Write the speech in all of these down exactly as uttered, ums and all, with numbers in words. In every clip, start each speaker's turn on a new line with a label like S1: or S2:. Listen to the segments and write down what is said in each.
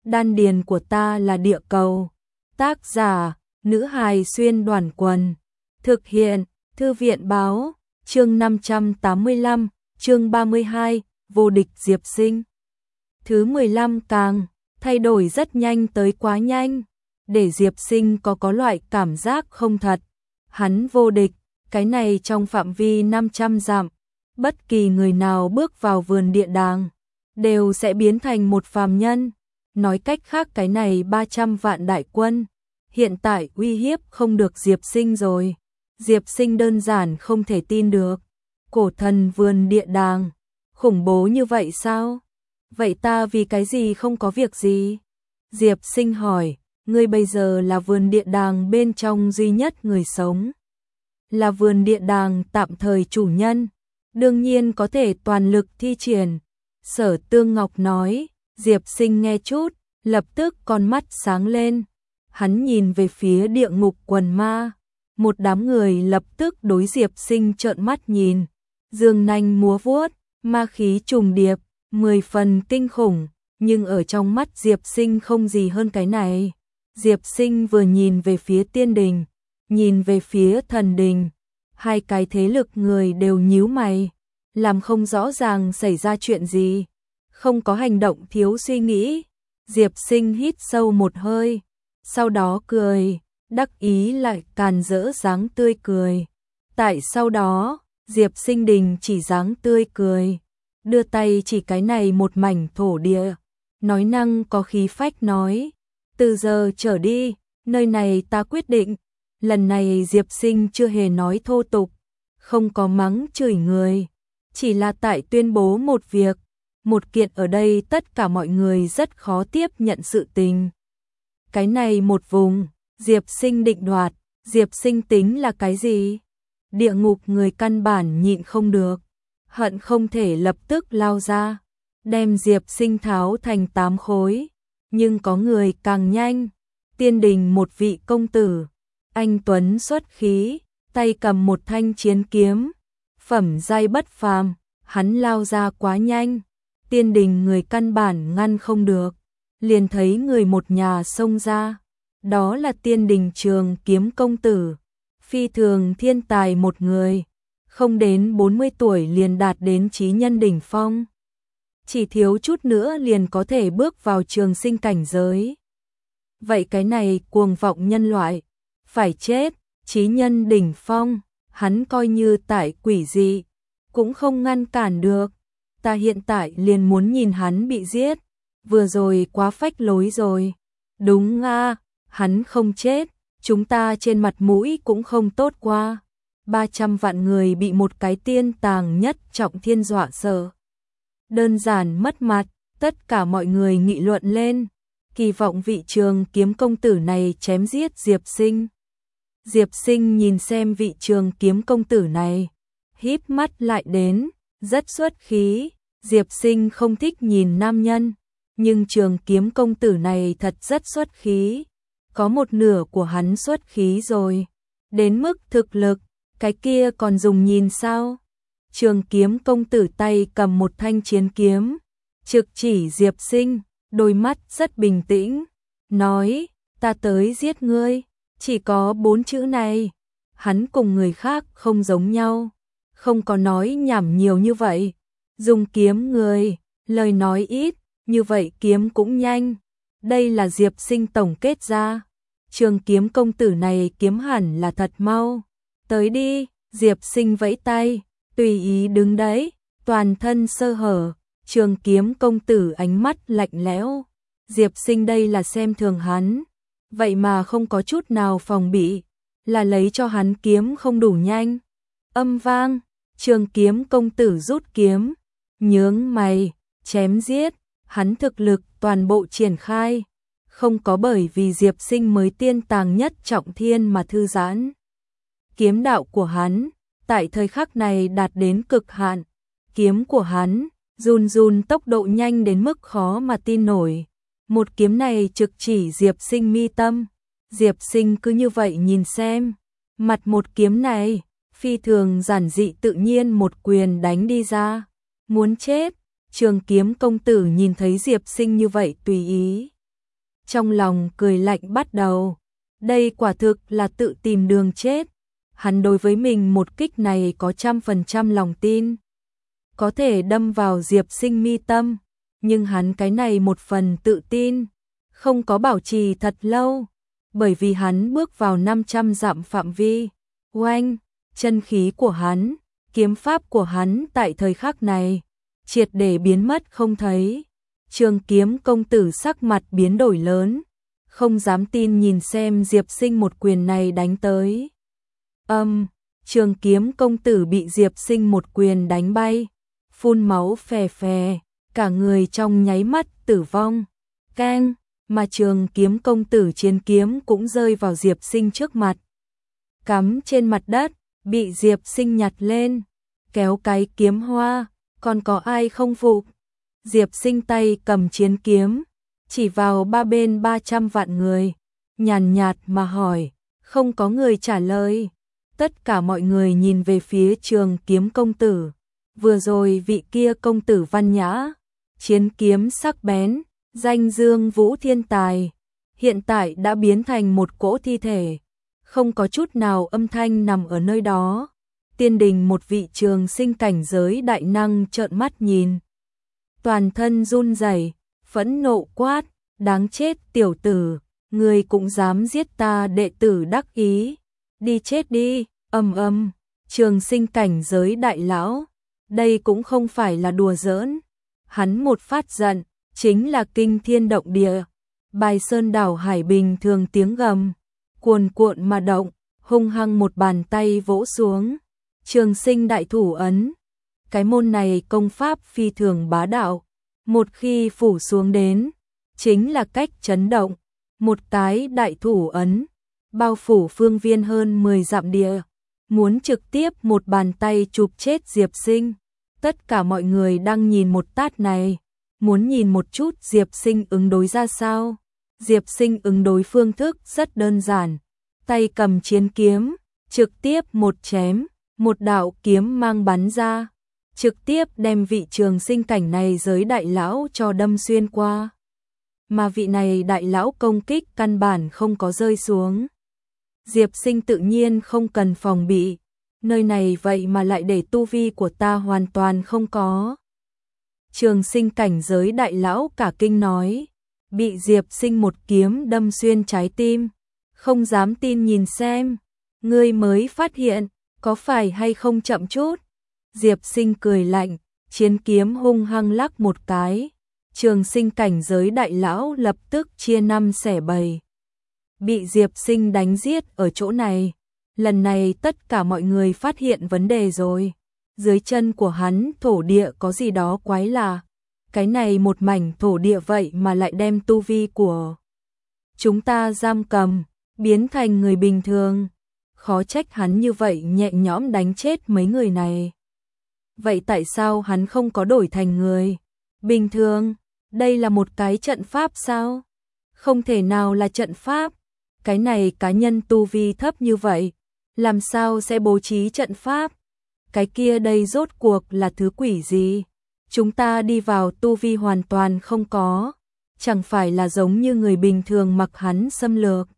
S1: đan điền của ta là địa cầu. Tác giả, nữ hài xuyên đoàn quần. Thực hiện, thư viện báo, chương năm trăm tám mươi lăm, chương ba mươi hai, vô địch Diệp Sinh. Thứ mười lăm càng, thay đổi rất nhanh tới quá nhanh, để Diệp Sinh có có loại cảm giác không thật. Hắn vô địch, cái này trong phạm vi năm trăm dặm, bất kỳ người nào bước vào vườn địa đàng, đều sẽ biến thành một phàm nhân. Nói cách khác cái này ba trăm vạn đại quân, hiện tại uy hiếp không được Diệp Sinh rồi. Diệp Sinh đơn giản không thể tin được. Cổ thần vườn địa đàng, khủng bố như vậy sao? Vậy ta vì cái gì không có việc gì? Diệp Sinh hỏi, ngươi bây giờ là vườn địa đàng bên trong duy nhất người sống. Là vườn địa đàng tạm thời chủ nhân, đương nhiên có thể toàn lực thi triển. Sở Tương Ngọc nói. Diệp Sinh nghe chút, lập tức con mắt sáng lên. Hắn nhìn về phía địa ngục quần ma. Một đám người lập tức đối Diệp Sinh trợn mắt nhìn. Dương nanh múa vuốt, ma khí trùng điệp, mười phần kinh khủng. Nhưng ở trong mắt Diệp Sinh không gì hơn cái này. Diệp Sinh vừa nhìn về phía tiên đình, nhìn về phía thần đình. Hai cái thế lực người đều nhíu mày, làm không rõ ràng xảy ra chuyện gì. Không có hành động thiếu suy nghĩ. Diệp Sinh hít sâu một hơi, sau đó cười, đắc ý lại càn rỡ dáng tươi cười. Tại sau đó, Diệp Sinh đình chỉ dáng tươi cười, đưa tay chỉ cái này một mảnh thổ địa, nói năng có khí phách nói, từ giờ trở đi, nơi này ta quyết định. Lần này Diệp Sinh chưa hề nói thô tục, không có mắng chửi người, chỉ là tại tuyên bố một việc. Một kiện ở đây tất cả mọi người rất khó tiếp nhận sự tình. Cái này một vùng, Diệp Sinh định đoạt. Diệp Sinh tính là cái gì? Địa ngục người căn bản nhịn không được, hận không thể lập tức lao ra, đem Diệp Sinh tháo thành tám khối. Nhưng có người càng nhanh. Tiên đình một vị công tử, anh tuấn xuất khí, tay cầm một thanh chiến kiếm, phẩm giai bất phàm, hắn lao ra quá nhanh. Tiên đình người căn bản ngăn không được, liền thấy người một nhà xông ra. Đó là tiên đình Trường Kiếm công tử, phi thường thiên tài một người, không đến bốn mươi tuổi liền đạt đến chí nhân đỉnh phong. Chỉ thiếu chút nữa liền có thể bước vào trường sinh cảnh giới. Vậy cái này cuồng vọng nhân loại, phải chết. Chí nhân đỉnh phong, hắn coi như tại quỷ dị, cũng không ngăn cản được. Ta hiện tại liền muốn nhìn hắn bị giết, vừa rồi quá phách lối rồi. Đúng a, hắn không chết, chúng ta trên mặt mũi cũng không tốt qua. ba trăm vạn người bị một cái tiên tàng nhất trọng thiên dọa sợ. Đơn giản mất mặt, tất cả mọi người nghị luận lên, kỳ vọng vị Trường Kiếm công tử này chém giết Diệp Sinh. Diệp Sinh nhìn xem vị Trường Kiếm công tử này, híp mắt lại đến, rất xuất khí. Diệp Sinh không thích nhìn nam nhân, nhưng Trường Kiếm công tử này thật rất xuất khí. Có một nửa của hắn xuất khí rồi, đến mức thực lực, cái kia còn dùng nhìn sao? Trường Kiếm công tử tay cầm một thanh chiến kiếm, trực chỉ Diệp Sinh, đôi mắt rất bình tĩnh, nói, ta tới giết ngươi. Chỉ có bốn chữ này. Hắn cùng người khác không giống nhau, không có nói nhảm nhiều như vậy. Dùng kiếm người, lời nói ít, như vậy kiếm cũng nhanh. Đây là Diệp Sinh tổng kết ra. Trường Kiếm công tử này kiếm hẳn là thật mau. Tới đi. Diệp Sinh vẫy tay, tùy ý đứng đấy, toàn thân sơ hở. Trường Kiếm công tử ánh mắt lạnh lẽo. Diệp Sinh đây là xem thường hắn, vậy mà không có chút nào phòng bị, là lấy cho hắn kiếm không đủ nhanh. Âm vang, Trường Kiếm công tử rút kiếm, nhướng mày, chém giết. Hắn thực lực toàn bộ triển khai, không có bởi vì Diệp Sinh mới tiên tàng nhất trọng thiên mà thư giãn. Kiếm đạo của hắn tại thời khắc này đạt đến cực hạn. Kiếm của hắn run run tốc độ nhanh đến mức khó mà tin nổi. Một kiếm này trực chỉ Diệp Sinh mi tâm. Diệp Sinh cứ như vậy nhìn xem, mặt một kiếm này, phi thường giản dị tự nhiên một quyền đánh đi ra. Muốn chết. Trường Kiếm công tử nhìn thấy Diệp Sinh như vậy tùy ý, trong lòng cười lạnh bắt đầu. Đây quả thực là tự tìm đường chết. Hắn đối với mình một kích này có trăm phần trăm lòng tin. Có thể đâm vào Diệp Sinh mi tâm, nhưng hắn cái này một phần tự tin, không có bảo trì thật lâu, bởi vì hắn bước vào năm trăm dặm phạm vi. Oanh, chân khí của hắn, kiếm pháp của hắn tại thời khắc này, triệt để biến mất không thấy. Trường Kiếm công tử sắc mặt biến đổi lớn, không dám tin nhìn xem Diệp Sinh một quyền này đánh tới. Âm, um, Trường Kiếm công tử bị Diệp Sinh một quyền đánh bay, phun máu phè phè, cả người trong nháy mắt tử vong. Keng, mà Trường Kiếm công tử chiến kiếm cũng rơi vào Diệp Sinh trước mặt. Cắm trên mặt đất, bị Diệp Sinh nhặt lên, kéo cái kiếm hoa, còn có ai không phục? Diệp Sinh tay cầm chiến kiếm, chỉ vào ba bên ba trăm vạn người, nhàn nhạt mà hỏi, không có người trả lời. Tất cả mọi người nhìn về phía Trường Kiếm công tử. Vừa rồi vị kia công tử văn nhã, chiến kiếm sắc bén, danh dương vũ thiên tài, hiện tại đã biến thành một cỗ thi thể, không có chút nào âm thanh nằm ở nơi đó. Tiên đình một vị trường sinh cảnh giới đại năng trợn mắt nhìn, toàn thân run rẩy, phẫn nộ quát, đáng chết tiểu tử, ngươi cũng dám giết ta đệ tử đắc ý, đi chết đi. Ầm ầm, trường sinh cảnh giới đại lão, đây cũng không phải là đùa giỡn. Hắn một phát giận, chính là kinh thiên động địa, bài sơn đảo hải bình thường tiếng gầm, cuồn cuộn mà động, hung hăng một bàn tay vỗ xuống. Trường sinh đại thủ ấn, cái môn này công pháp phi thường bá đạo, một khi phủ xuống đến, chính là cách chấn động, một cái đại thủ ấn, bao phủ phương viên hơn mười dặm địa, muốn trực tiếp một bàn tay chụp chết Diệp Sinh. Tất cả mọi người đang nhìn một tát này, muốn nhìn một chút Diệp Sinh ứng đối ra sao. Diệp Sinh ứng đối phương thức rất đơn giản, tay cầm chiến kiếm, trực tiếp một chém, một đạo kiếm mang bắn ra, trực tiếp đem vị trường sinh cảnh này giới đại lão cho đâm xuyên qua. Mà vị này đại lão công kích căn bản không có rơi xuống. Diệp Sinh tự nhiên không cần phòng bị, nơi này vậy mà lại để tu vi của ta hoàn toàn không có. Trường sinh cảnh giới đại lão cả kinh nói, bị Diệp Sinh một kiếm đâm xuyên trái tim, không dám tin nhìn xem, ngươi mới phát hiện, có phải hay không chậm chút. Diệp Sinh cười lạnh, chiến kiếm hung hăng lắc một cái, trường sinh cảnh giới đại lão lập tức chia năm xẻ bảy. Bị Diệp Sinh đánh giết ở chỗ này, lần này tất cả mọi người phát hiện vấn đề rồi. Dưới chân của hắn thổ địa có gì đó quái lạ, cái này một mảnh thổ địa vậy mà lại đem tu vi của chúng ta giam cầm, biến thành người bình thường. Khó trách hắn như vậy nhẹ nhõm đánh chết mấy người này. Vậy tại sao hắn không có đổi thành người bình thường? Đây là một cái trận pháp sao? Không thể nào là trận pháp. Cái này cá nhân tu vi thấp như vậy, làm sao sẽ bố trí trận pháp? Cái kia đây rốt cuộc là thứ quỷ gì? Chúng ta đi vào tu vi hoàn toàn không có, chẳng phải là giống như người bình thường mặc hắn xâm lược.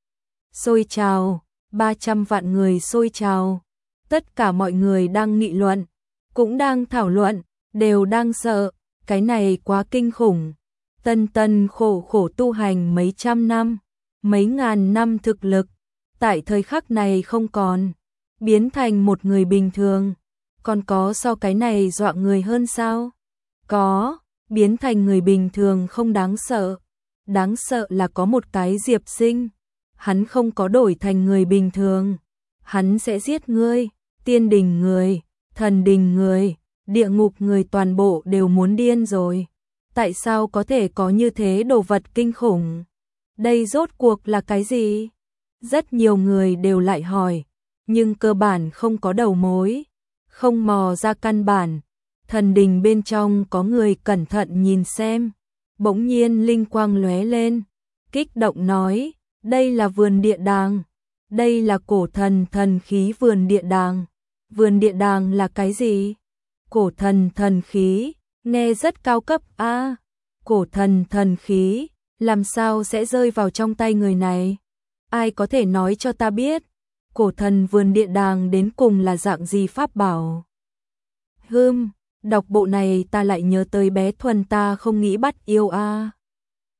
S1: Xôi trào, ba trăm vạn người xôi trào, tất cả mọi người đang nghị luận, cũng đang thảo luận, đều đang sợ, cái này quá kinh khủng. Tân tân khổ khổ tu hành mấy trăm năm, mấy ngàn năm thực lực, tại thời khắc này không còn, biến thành một người bình thường. Còn có so cái này dọa người hơn sao? Có, biến thành người bình thường không đáng sợ. Đáng sợ là có một cái Diệp Sinh, hắn không có đổi thành người bình thường, hắn sẽ giết ngươi, tiên đình người, thần đình người, địa ngục người toàn bộ đều muốn điên rồi. Tại sao có thể có như thế đồ vật kinh khủng? Đây rốt cuộc là cái gì? Rất nhiều người đều lại hỏi, nhưng cơ bản không có đầu mối, không mò ra căn bản. Thần đình bên trong có người cẩn thận nhìn xem, bỗng nhiên linh quang lóe lên, kích động nói, đây là vườn địa đàng, đây là cổ thần thần khí vườn địa đàng. Vườn địa đàng là cái gì? Cổ thần thần khí, nghe rất cao cấp a. À, cổ thần thần khí làm sao sẽ rơi vào trong tay người này? Ai có thể nói cho ta biết, cổ thần vườn địa đàng đến cùng là dạng gì pháp bảo? Hừm, đọc bộ này ta lại nhớ tới bé Thuần ta không nghĩ bắt yêu a.